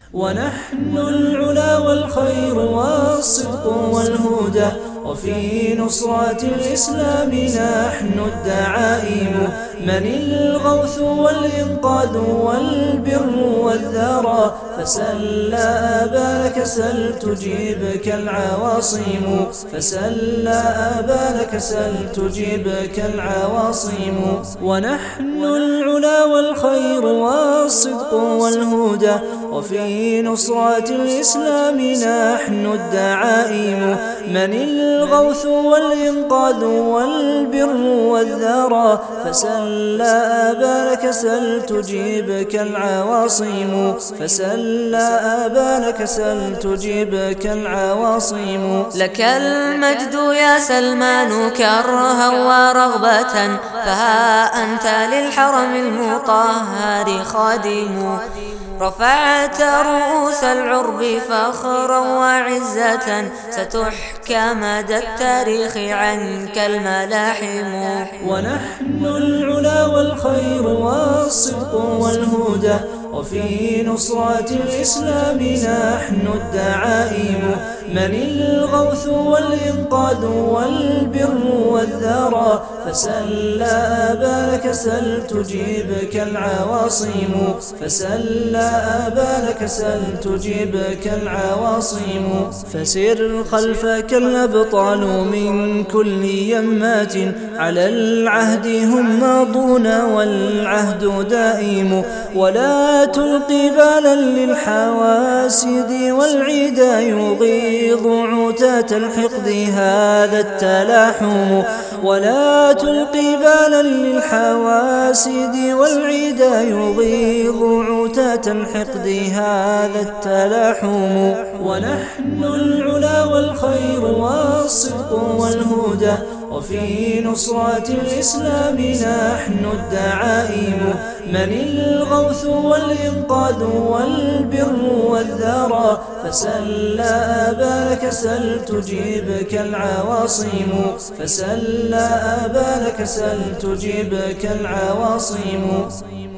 ونحن العلا والخير والصدق والهدى، وفي نصرة الإسلام نحن الدعائم. من الغوث والإنقاذ والبر والذرى، فسل آبانك سل تجيبك العواصم، فسل آبانك سل تجيبك العواصم. ونحن العلا والخير والصدق والهدى، وفي نصرة الإسلام نحن الدعائم. من الغوث والإنقاذ والبر والذرى، فسل آبانك سل تجيبك العواصم، فسل آبانك سل تجيبك العواصم. لك المجد يا سلمان كرها ورغبة، فها أنت للحرم المطهر خادم. رفعت رؤوس العرب فخرا وعزة، ستحكى مدى التاريخ عنك الملاحم. ونحن العلا والخير والصدق والهدى، وفي نصرة الإسلام نحن الدعائم. من الغوث والإنقاذ والبر والذرى، فسل آبانك سل تجيبك العواصم، فسل آبانك سل تجيبك العواصم. فسر خلفك الأبطال من كل يمات، على العهد هم ماضون والعهد دائم. ولا تلقي بالا للحواسد والعدا، يغيظ عتاة الحقد هذا التلاحم. ولا تلقي بالا للحواسد والعدا، يغيظ عتاة الحقد هذا التلاحم. ونحن العلا والخير والصدق والهدى، وفي نصرة الإسلام نحن الدعائم. من الغوث والإنقاذ والبر والذرى، فسل آبانك سل تجيبك العواصم، فسل آبانك سل تجيبك العواصم.